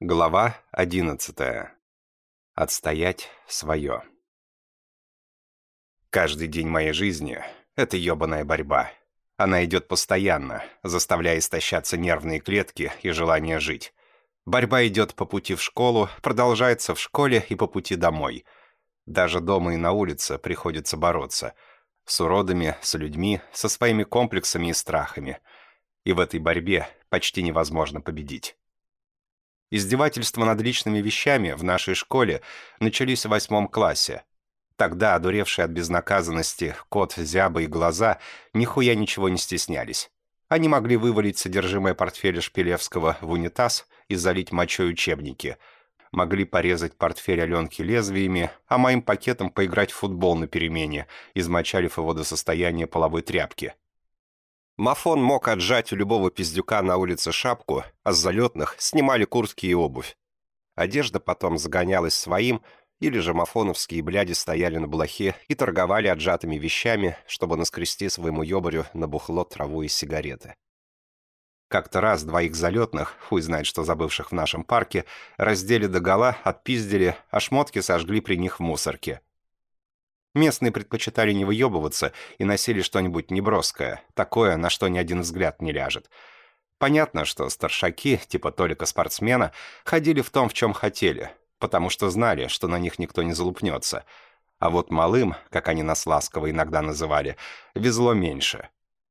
Глава 11. Отстоять свое. Каждый день моей жизни — это ёбаная борьба. Она идет постоянно, заставляя истощаться нервные клетки и желание жить. Борьба идет по пути в школу, продолжается в школе и по пути домой. Даже дома и на улице приходится бороться. С уродами, с людьми, со своими комплексами и страхами. И в этой борьбе почти невозможно победить. Издевательства над личными вещами в нашей школе начались в 8 классе. Тогда, одуревшие от безнаказанности, кот, зяба и глаза нихуя ничего не стеснялись. Они могли вывалить содержимое портфеля Шпилевского в унитаз и залить мочой учебники. Могли порезать портфель Аленки лезвиями, а моим пакетом поиграть в футбол на перемене, измочалив его до состояния половой тряпки. Мафон мог отжать у любого пиздюка на улице шапку, а с залетных снимали куртки и обувь. Одежда потом загонялась своим, или же мафоновские бляди стояли на блохе и торговали отжатыми вещами, чтобы наскрести своему ёбарю на бухло траву и сигареты. Как-то раз двоих залетных, хуй знает что забывших в нашем парке, раздели догола, отпиздили, а шмотки сожгли при них в мусорке. Местные предпочитали не выебываться и носили что-нибудь неброское, такое, на что ни один взгляд не ляжет. Понятно, что старшаки, типа Толика-спортсмена, ходили в том, в чем хотели, потому что знали, что на них никто не залупнется. А вот малым, как они нас ласково иногда называли, везло меньше.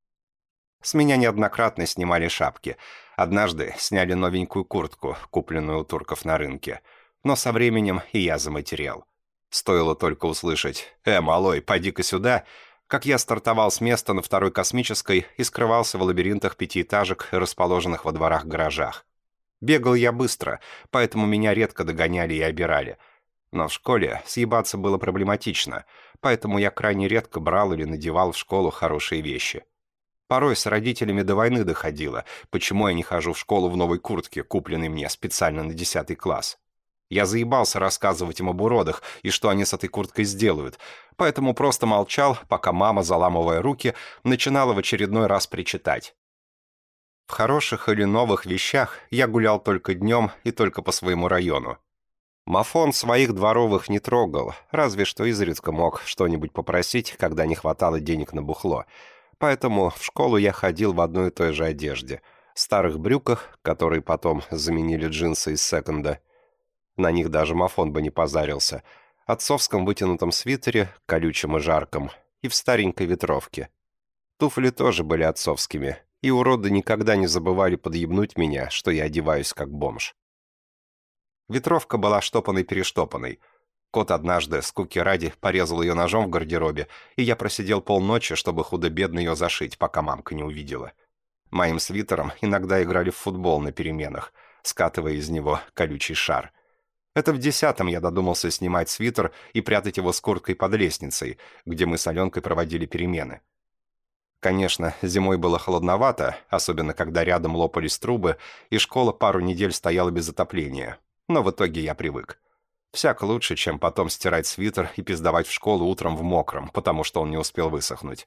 С меня неоднократно снимали шапки. Однажды сняли новенькую куртку, купленную у турков на рынке. Но со временем и я заматерел. Стоило только услышать малой, поди-ка сюда», как я стартовал с места на второй космической и скрывался в лабиринтах пятиэтажек, расположенных во дворах-гаражах. Бегал я быстро, поэтому меня редко догоняли и обирали. Но в школе съебаться было проблематично, поэтому я крайне редко брал или надевал в школу хорошие вещи. Порой с родителями до войны доходило, почему я не хожу в школу в новой куртке, купленной мне специально на 10 класс. Я заебался рассказывать им об уродах и что они с этой курткой сделают, поэтому просто молчал, пока мама, заламывая руки, начинала в очередной раз причитать. В хороших или новых вещах я гулял только днем и только по своему району. Мафон своих дворовых не трогал, разве что изредка мог что-нибудь попросить, когда не хватало денег на бухло. Поэтому в школу я ходил в одной и той же одежде. Старых брюках, которые потом заменили джинсы из секонда. На них даже Мафон бы не позарился. Отцовском вытянутом свитере, колючем и жарком, и в старенькой ветровке. Туфли тоже были отцовскими, и уроды никогда не забывали подъебнуть меня, что я одеваюсь как бомж. Ветровка была штопанной-перештопанной. Кот однажды, скуки ради, порезал ее ножом в гардеробе, и я просидел полночи, чтобы худо-бедно ее зашить, пока мамка не увидела. Моим свитером иногда играли в футбол на переменах, скатывая из него колючий шар. Это в 10-м я додумался снимать свитер и прятать его с курткой под лестницей, где мы с Аленкой проводили перемены. Конечно, зимой было холодновато, особенно когда рядом лопались трубы, и школа пару недель стояла без отопления. Но в итоге я привык. Всяко лучше, чем потом стирать свитер и пиздовать в школу утром в мокром, потому что он не успел высохнуть.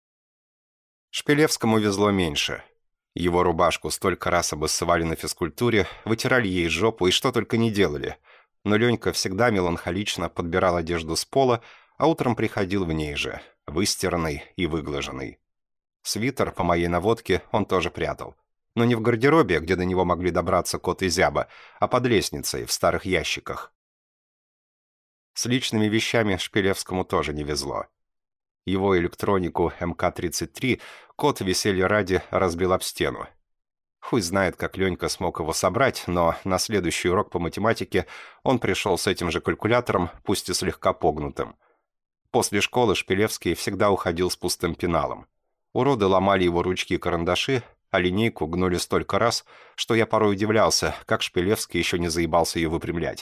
Шпилевскому везло меньше. Его рубашку столько раз обоссывали на физкультуре, вытирали ей жопу и что только не делали. Но Ленька всегда меланхолично подбирал одежду с пола, а утром приходил в ней же, выстиранный и выглаженный. Свитер, по моей наводке, он тоже прятал. Но не в гардеробе, где до него могли добраться кот и зяба, а под лестницей, в старых ящиках. С личными вещами Шпилевскому тоже не везло. Его электронику МК-33 кот веселья ради разбил об стену. Хуй знает, как Ленька смог его собрать, но на следующий урок по математике он пришел с этим же калькулятором, пусть и слегка погнутым. После школы Шпилевский всегда уходил с пустым пеналом. Уроды ломали его ручки и карандаши, а линейку гнули столько раз, что я порой удивлялся, как Шпилевский еще не заебался ее выпрямлять.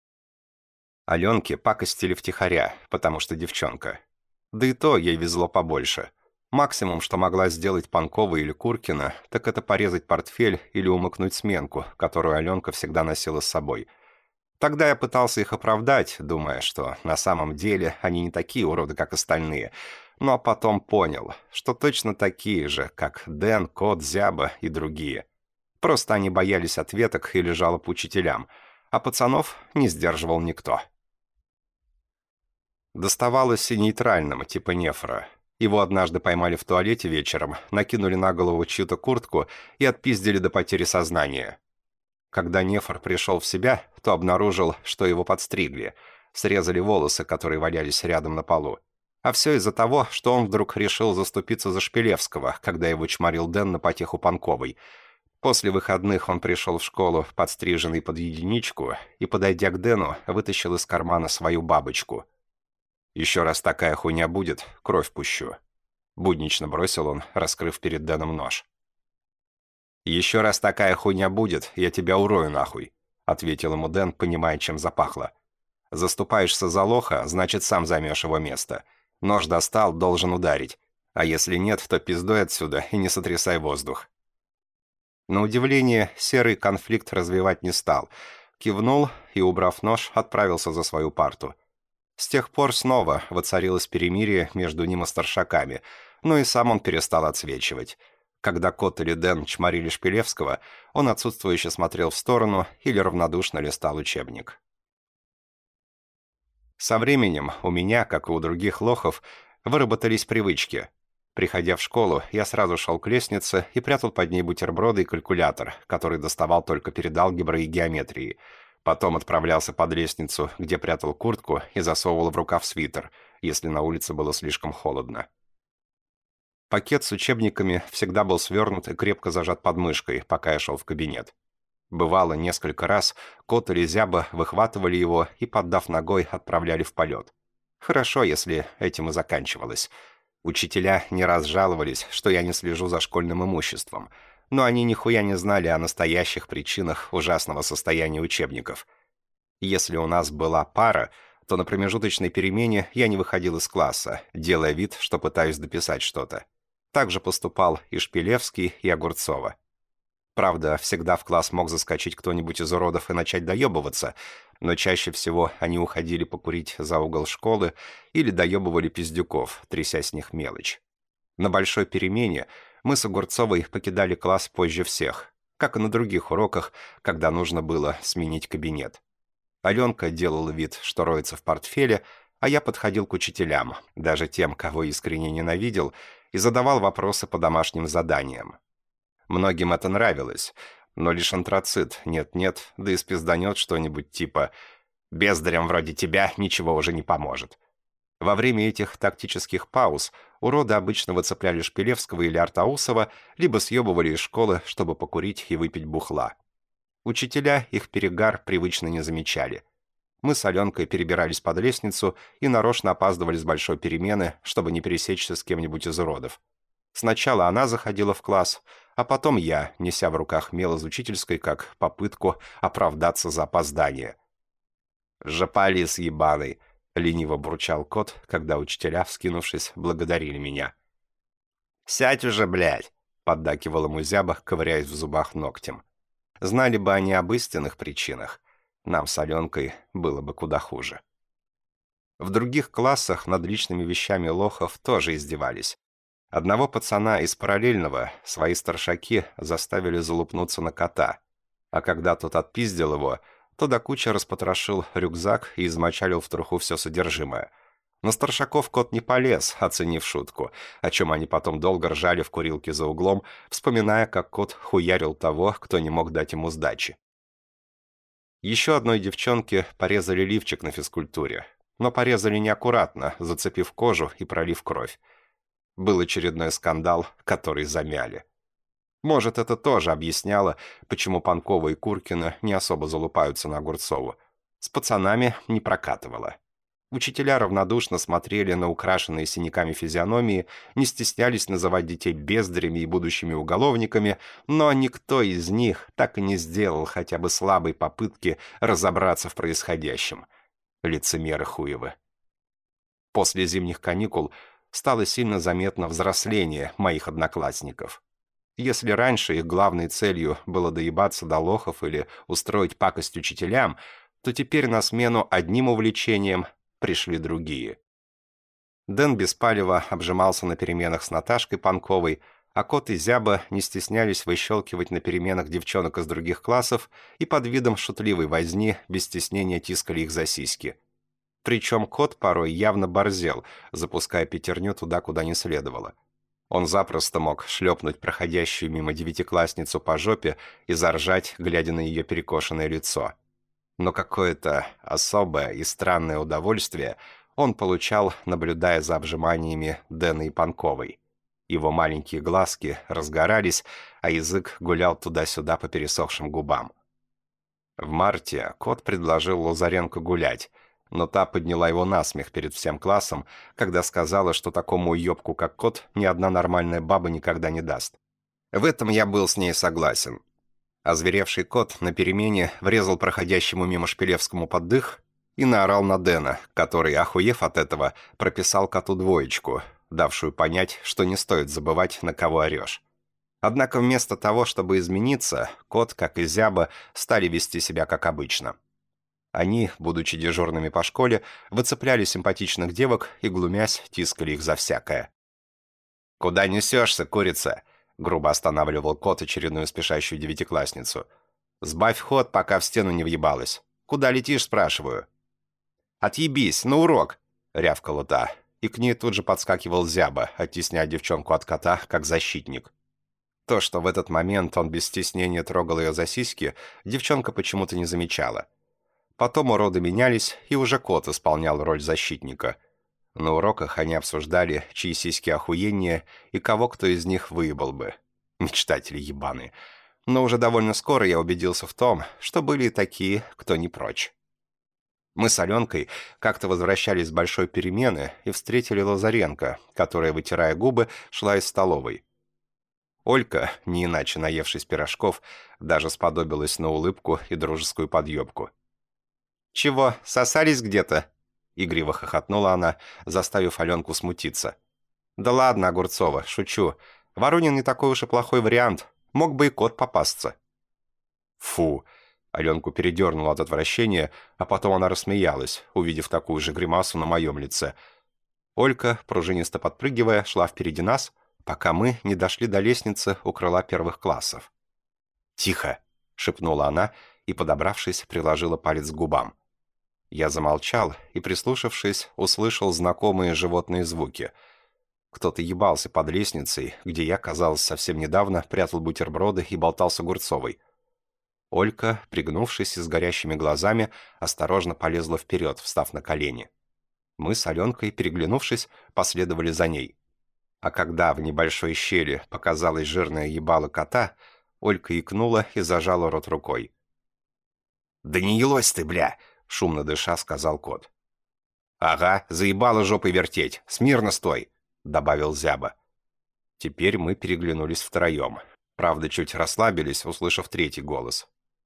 Аленке пакостили втихаря, потому что девчонка. Да и то ей везло побольше. Максимум, что могла сделать Панкова или Куркина, так это порезать портфель или умыкнуть сменку, которую Аленка всегда носила с собой. Тогда я пытался их оправдать, думая, что на самом деле они не такие уроды, как остальные. Но потом понял, что точно такие же, как Дэн, Кот, Зяба и другие. Просто они боялись ответок или жалоб учителям, а пацанов не сдерживал никто. Доставалось и нейтральным, типа Нефра. Его однажды поймали в туалете вечером, накинули на голову чью-то куртку и отпиздили до потери сознания. Когда Нефр пришел в себя, то обнаружил, что его подстригли, срезали волосы, которые валялись рядом на полу. А все из-за того, что он вдруг решил заступиться за Шпилевского, когда его чморил Дэн на потеху Панковой. После выходных он пришел в школу, подстриженный под единичку, и, подойдя к Дэну, вытащил из кармана свою бабочку. «Еще раз такая хуйня будет, кровь пущу», — буднично бросил он, раскрыв перед Дэном нож. «Еще раз такая хуйня будет, я тебя урою нахуй», — ответил ему Дэн, понимая, чем запахло. «Заступаешься за лоха, значит, сам займешь его место. Нож достал, должен ударить. А если нет, то пиздой отсюда и не сотрясай воздух». На удивление, Серый конфликт развивать не стал. Кивнул и, убрав нож, отправился за свою парту. С тех пор снова воцарилось перемирие между ним и старшаками, но и сам он перестал отсвечивать. Когда Кот или Дэн чморили Шпилевского, он отсутствующе смотрел в сторону или равнодушно листал учебник. Со временем у меня, как и у других лохов, выработались привычки. Приходя в школу, я сразу шел к лестнице и прятал под ней бутерброды и калькулятор, который доставал только перед алгеброй и геометрией. Потом отправлялся под лестницу, где прятал куртку и засовывал в рукав свитер, если на улице было слишком холодно. Пакет с учебниками всегда был свернут и крепко зажат под мышкой, пока я шел в кабинет. Бывало, несколько раз Кот или Зяба выхватывали его и, поддав ногой, отправляли в полет. Хорошо, если этим и заканчивалось. Учителя не раз жаловались, что я не слежу за школьным имуществом, но они нихуя не знали о настоящих причинах ужасного состояния учебников. Если у нас была пара, то на промежуточной перемене я не выходил из класса, делая вид, что пытаюсь дописать что-то. Так же поступал и Шпилевский, и Огурцова. Правда, всегда в класс мог заскочить кто-нибудь из уродов и начать доебываться, но чаще всего они уходили покурить за угол школы или доебывали пиздюков, тряся с них мелочь. На большой перемене мы с Огурцовой покидали класс позже всех, как и на других уроках, когда нужно было сменить кабинет. Аленка делала вид, что роется в портфеле, а я подходил к учителям, даже тем, кого искренне ненавидел, и задавал вопросы по домашним заданиям. Многим это нравилось, но лишь антрацит нет-нет, да и спизданет что-нибудь типа «бездарям вроде тебя ничего уже не поможет». Во время этих тактических пауз уроды обычно выцепляли Шпилевского или Артаусова, либо съебывали из школы, чтобы покурить и выпить бухла. Учителя их перегар привычно не замечали. Мы с Аленкой перебирались под лестницу и нарочно опаздывали с большой перемены, чтобы не пересечься с кем-нибудь из уродов. Сначала она заходила в класс, а потом я, неся в руках мел из учительской, как попытку оправдаться за опоздание. «Жопалис ебаный!» — лениво бурчал Кот, когда учителя, вскинувшись, благодарили меня. «Сядь уже, блядь!» — поддакивал ему Зяба, ковыряясь в зубах ногтем. Знали бы они об истинных причинах, нам с Аленкой было бы куда хуже. В других классах над личными вещами лохов тоже издевались. Одного пацана из параллельного свои старшаки заставили залупнуться на Кота, а когда тот отпиздил его, то до кучи распотрошил рюкзак и измочалил в труху все содержимое. На старшаков Кот не полез, оценив шутку, о чем они потом долго ржали в курилке за углом, вспоминая, как Кот хуярил того, кто не мог дать ему сдачи. Еще одной девчонке порезали лифчик на физкультуре, но порезали неаккуратно, зацепив кожу и пролив кровь. Был очередной скандал, который замяли. Может, это тоже объясняло, почему Панкова и Куркина не особо залупаются на Огурцову. С пацанами не прокатывало. Учителя равнодушно смотрели на украшенные синяками физиономии, не стеснялись называть детей бездарями и будущими уголовниками, но никто из них так и не сделал хотя бы слабой попытки разобраться в происходящем. Лицемеры хуевы. После зимних каникул стало сильно заметно взросление моих одноклассников. Если раньше их главной целью было доебаться до лохов или устроить пакость учителям, то теперь на смену одним увлечениям пришли другие. Дэн Беспалева обжимался на переменах с Наташкой Панковой, а Кот и Зяба не стеснялись выщелкивать на переменах девчонок из других классов и под видом шутливой возни без стеснения тискали их за сиськи. Причем Кот порой явно борзел, запуская пятерню туда, куда не следовало. Он запросто мог шлепнуть проходящую мимо девятиклассницу по жопе и заржать, глядя на ее перекошенное лицо. Но какое-то особое и странное удовольствие он получал, наблюдая за обжиманиями Дэна и Панковой. Его маленькие глазки разгорались, а язык гулял туда-сюда по пересохшим губам. В марте Кот предложил Лазаренко гулять, но та подняла его насмех перед всем классом, когда сказала, что такому уебку, как Кот, ни одна нормальная баба никогда не даст. В этом я был с ней согласен. Озверевший Кот на перемене врезал проходящему мимо Шпилевскому под дых и наорал на Дэна, который, охуев от этого, прописал Коту двоечку, давшую понять, что не стоит забывать, на кого орешь. Однако вместо того, чтобы измениться, Кот, как и Зяба, стали вести себя как обычно. Они, будучи дежурными по школе, выцепляли симпатичных девок и, глумясь, тискали их за всякое. «Куда несешься, курица?» — грубо останавливал Кот очередную спешащую девятиклассницу. «Сбавь ход, пока в стену не въебалась. Куда летишь, спрашиваю?» «Отъебись, на урок!» — рявкала та, и к ней тут же подскакивал Зяба, оттесняя девчонку от Кота, как защитник. То, что в этот момент он без стеснения трогал ее за сиськи, девчонка почему-то не замечала. Потом уроды менялись, и уже Кот исполнял роль защитника. На уроках они обсуждали, чьи сиськи охуеннее и кого кто из них выебал бы. Мечтатели ебаные. Но уже довольно скоро я убедился в том, что были и такие, кто не прочь. Мы с Аленкой как-то возвращались с большой перемены и встретили Лазаренко, которая, вытирая губы, шла из столовой. Олька, не иначе наевшись пирожков, даже сподобилась на улыбку и дружескую подъебку. «Чего, сосались где-то?» — игриво хохотнула она, заставив Аленку смутиться. «Да ладно, Огурцова, шучу. Воронин не такой уж и плохой вариант. Мог бы и Кот попасться». «Фу!» — Аленку передернула от отвращения, а потом она рассмеялась, увидев такую же гримасу на моем лице. Олька, пружинисто подпрыгивая, шла впереди нас, пока мы не дошли до лестницы у крыла первых классов. «Тихо!» — шепнула она и, подобравшись, приложила палец к губам. Я замолчал и, прислушавшись, услышал знакомые животные звуки. Кто-то ебался под лестницей, где я, казалось, совсем недавно прятал бутерброды и болтал с Огурцовой. Олька, пригнувшись и с горящими глазами, осторожно полезла вперед, встав на колени. Мы с Аленкой, переглянувшись, последовали за ней. А когда в небольшой щели показалось жирное ебало Кота, Олька икнула и зажала рот рукой. «Да не елось ты, бля!» — шумно дыша сказал Кот. «Ага, заебало жопой вертеть. Смирно стой!» — добавил Зяба. Теперь мы переглянулись втроем. Правда, чуть расслабились, услышав третий голос.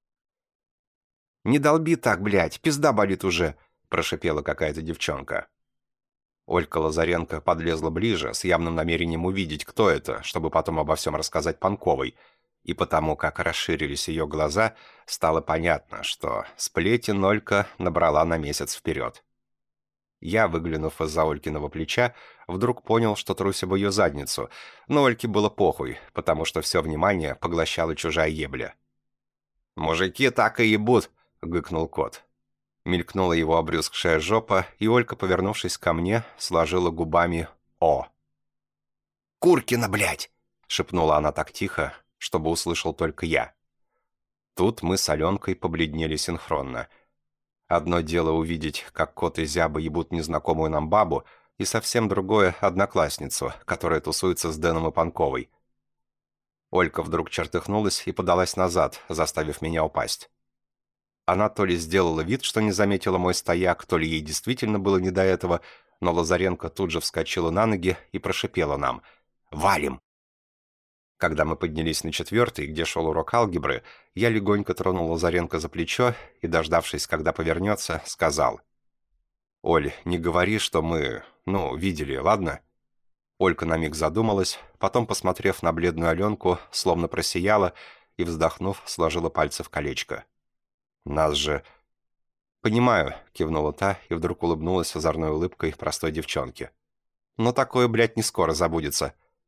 «Не долби так, блядь, пизда болит уже!» — прошипела какая-то девчонка. Олька Лазаренко подлезла ближе, с явным намерением увидеть, кто это, чтобы потом обо всем рассказать Панковой. И потому, как расширились ее глаза, стало понятно, что сплетен Олька набрала на месяц вперед. Я, выглянув из-за Олькиного плеча, вдруг понял, что трусь об ее задницу, но Ольке было похуй, потому что все внимание поглощала чужая ебля. «Мужики так и ебут!» — гыкнул Кот. Мелькнула его обрюзгшая жопа, и Олька, повернувшись ко мне, сложила губами «О». «Куркина, блядь!» — шепнула она так тихо, чтобы услышал только я. Тут мы с Аленкой побледнели синхронно. Одно дело увидеть, как Кот и Зяба ебут незнакомую нам бабу, и совсем другое — одноклассницу, которая тусуется с Дэном и Панковой. Олька вдруг чертыхнулась и подалась назад, заставив меня упасть. Она то ли сделала вид, что не заметила мой стояк, то ли ей действительно было не до этого, но Лазаренко тут же вскочила на ноги и прошипела нам: «Валим!». Когда мы поднялись на 4-й, где шел урок алгебры, я легонько тронул Лазаренко за плечо и, дождавшись, когда повернется, сказал: «Оль, не говори, что мы, видели, ладно?» Олька на миг задумалась, потом, посмотрев на бледную Аленку, словно просияла и, вздохнув, сложила пальцы в колечко. «Нас же...» «Понимаю», — кивнула та и вдруг улыбнулась озорной улыбкой простой девчонки. «Но такое, блядь, не скоро забудется.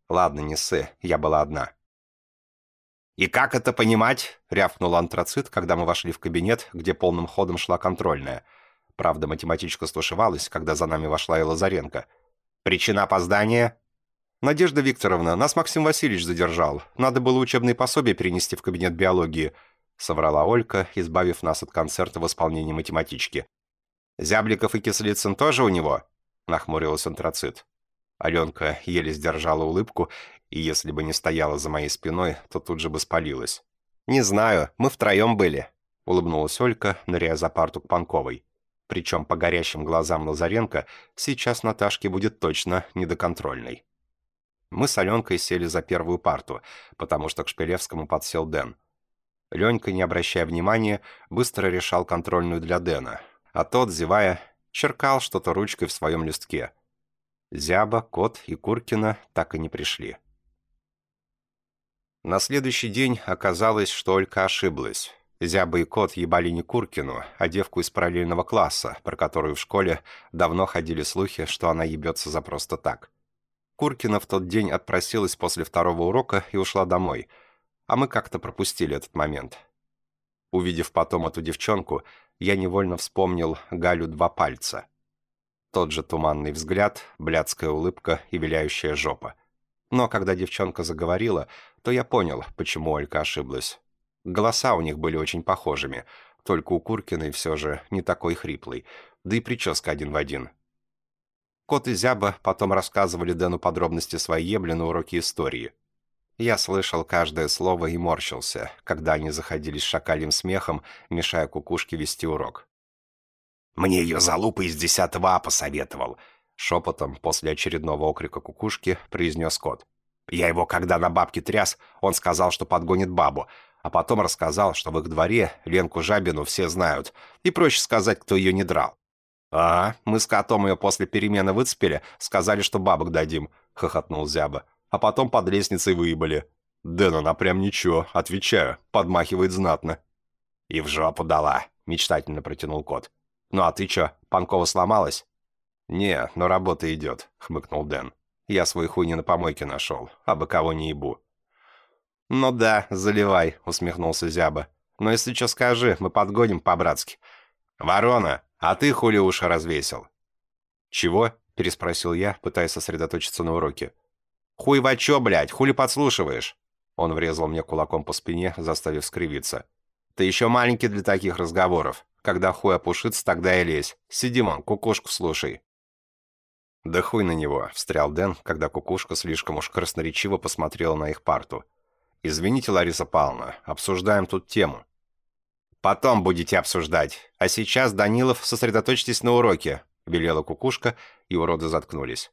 Ладно, не ссы, я была одна. «И как это понимать?» — рявкнул антрацит, когда мы вошли в кабинет, где полным ходом шла контрольная. Правда, математичка стушевалась, когда за нами вошла и Лазаренко. «Причина опоздания?» «Надежда Викторовна, нас Максим Васильевич задержал. Надо было учебные пособия перенести в кабинет биологии», — соврала Олька, избавив нас от концерта в исполнении математички. «Зябликов и Кислицын тоже у него?» — нахмурилась антрацит. Аленка еле сдержала улыбку, и если бы не стояла за моей спиной, то тут же бы спалилась. «Не знаю, мы втроем были», — улыбнулась Олька, ныряя за парту к Панковой. Причем по горящим глазам Лазаренко сейчас Наташке будет точно недоконтрольной. Мы с Аленкой сели за первую парту, потому что к Шпилевскому подсел Дэн. Ленька, не обращая внимания, быстро решал контрольную для Дэна, а тот, зевая, черкал что-то ручкой в своем листке. Зяба, Кот и Куркина так и не пришли. На следующий день оказалось, что Олька ошиблась. Зяба и Кот ебали не Куркину, а девку из параллельного класса, про которую в школе давно ходили слухи, что она ебется за просто так. Куркина в тот день отпросилась после второго урока и ушла домой, а мы как-то пропустили этот момент. Увидев потом эту девчонку, я невольно вспомнил Галю два пальца. Тот же туманный взгляд, блядская улыбка и виляющая жопа. Но когда девчонка заговорила, то я понял, почему Олька ошиблась. Голоса у них были очень похожими, только у Куркиной все же не такой хриплый, да и прическа один в один. Кот и Зяба потом рассказывали Дэну подробности своей ебли на уроке истории. Я слышал каждое слово и морщился, когда они заходили с шакальим смехом, мешая кукушке вести урок. «Мне ее залупа из 10 А посоветовал», — шепотом после очередного окрика кукушки произнес Кот. «Я его когда на бабке тряс, он сказал, что подгонит бабу, а потом рассказал, что в их дворе Ленку Жабину все знают, и проще сказать, кто ее не драл». «Ага, мы с Котом ее после перемены выцепили, сказали, что бабок дадим», — хохотнул Зяба. «А потом под лестницей выебали». «Дэн, она прям ничего, отвечаю, подмахивает знатно». «И в жопу дала», — мечтательно протянул Кот. «Ну а ты чё, Панкова сломалась?» «Не, но работа идет», — хмыкнул Дэн. «Я свой хуй не на помойке нашел, а бы кого не ебу». «Ну да, заливай», — усмехнулся Зяба. «Но если чё скажи, мы подгоним по-братски». «Ворона, а ты хули уши развесил?» «Чего?» — переспросил я, пытаясь сосредоточиться на уроке. «Хуй во чё, блядь, хули подслушиваешь?» Он врезал мне кулаком по спине, заставив скривиться. «Ты еще маленький для таких разговоров. Когда хуй опушится, тогда и лезь. Сиди, мон, кукушку слушай». «Да хуй на него», — встрял Дэн, когда кукушка слишком уж красноречиво посмотрела на их парту. «Извините, Лариса Павловна, обсуждаем тут тему». «Потом будете обсуждать. А сейчас, Данилов, сосредоточьтесь на уроке», — велела кукушка, и уроды заткнулись.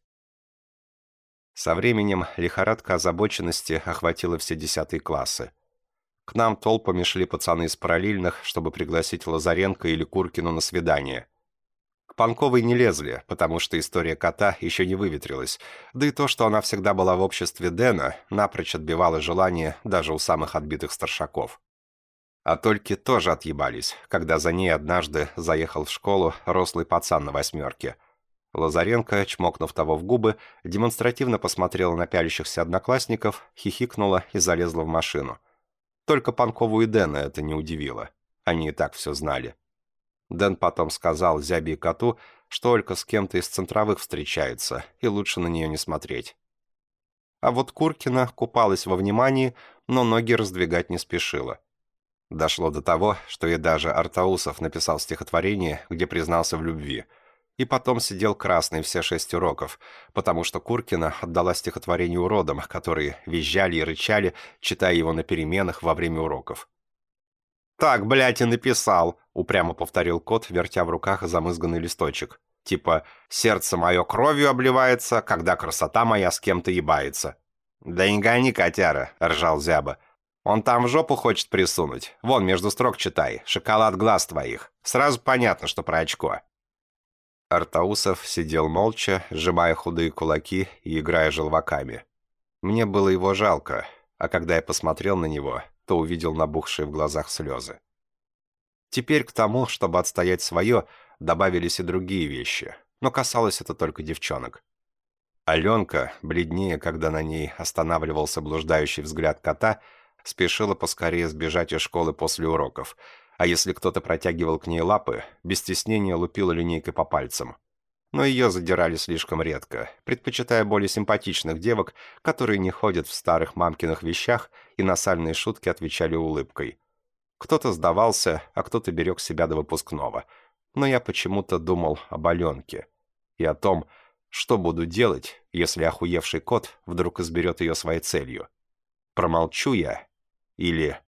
Со временем лихорадка озабоченности охватила все 10 классы. К нам толпами шли пацаны из параллельных, чтобы пригласить Лазаренко или Куркину на свидание. К Панковой не лезли, потому что история кота еще не выветрилась, да и то, что она всегда была в обществе Дэна, напрочь отбивало желание даже у самых отбитых старшаков. А только тоже отъебались, когда за ней однажды заехал в школу рослый пацан на 8. Лазаренко, чмокнув того в губы, демонстративно посмотрела на пялящихся одноклассников, хихикнула и залезла в машину. Только Панкову и Дэна это не удивило. Они и так все знали. Дэн потом сказал Зябе и Коту, что Олька с кем-то из центровых встречается, и лучше на нее не смотреть. А вот Куркина купалась во внимании, но ноги раздвигать не спешила. Дошло до того, что и даже Артаусов написал стихотворение, где признался в любви, и потом сидел красный все 6 уроков, потому что Куркина отдала стихотворение уродам, которые визжали и рычали, читая его на переменах во время уроков. «Так, блядь, и написал», — упрямо повторил Кот, вертя в руках замызганный листочек. Типа «сердце мое кровью обливается, когда красота моя с кем-то ебается». «Да не гони, котяра», — ржал Зяба. «Он там в жопу хочет присунуть. Вон, между строк читай. Шоколад глаз твоих. Сразу понятно, что про очко». Артаусов сидел молча, сжимая худые кулаки и играя желваками. Мне было его жалко, а когда я посмотрел на него, то увидел набухшие в глазах слезы. Теперь к тому, чтобы отстоять свое, добавились и другие вещи, но касалось это только девчонок. Аленка, бледнее, когда на ней останавливался блуждающий взгляд кота, спешила поскорее сбежать из школы после уроков, а если кто-то протягивал к ней лапы, без стеснения лупила линейкой по пальцам. Но ее задирали слишком редко, предпочитая более симпатичных девок, которые не ходят в старых мамкиных вещах и на сальные шутки отвечали улыбкой. Кто-то сдавался, а кто-то берег себя до выпускного. Но я почему-то думал об Аленке и о том, что буду делать, если охуевший кот вдруг изберет ее своей целью. Промолчу я или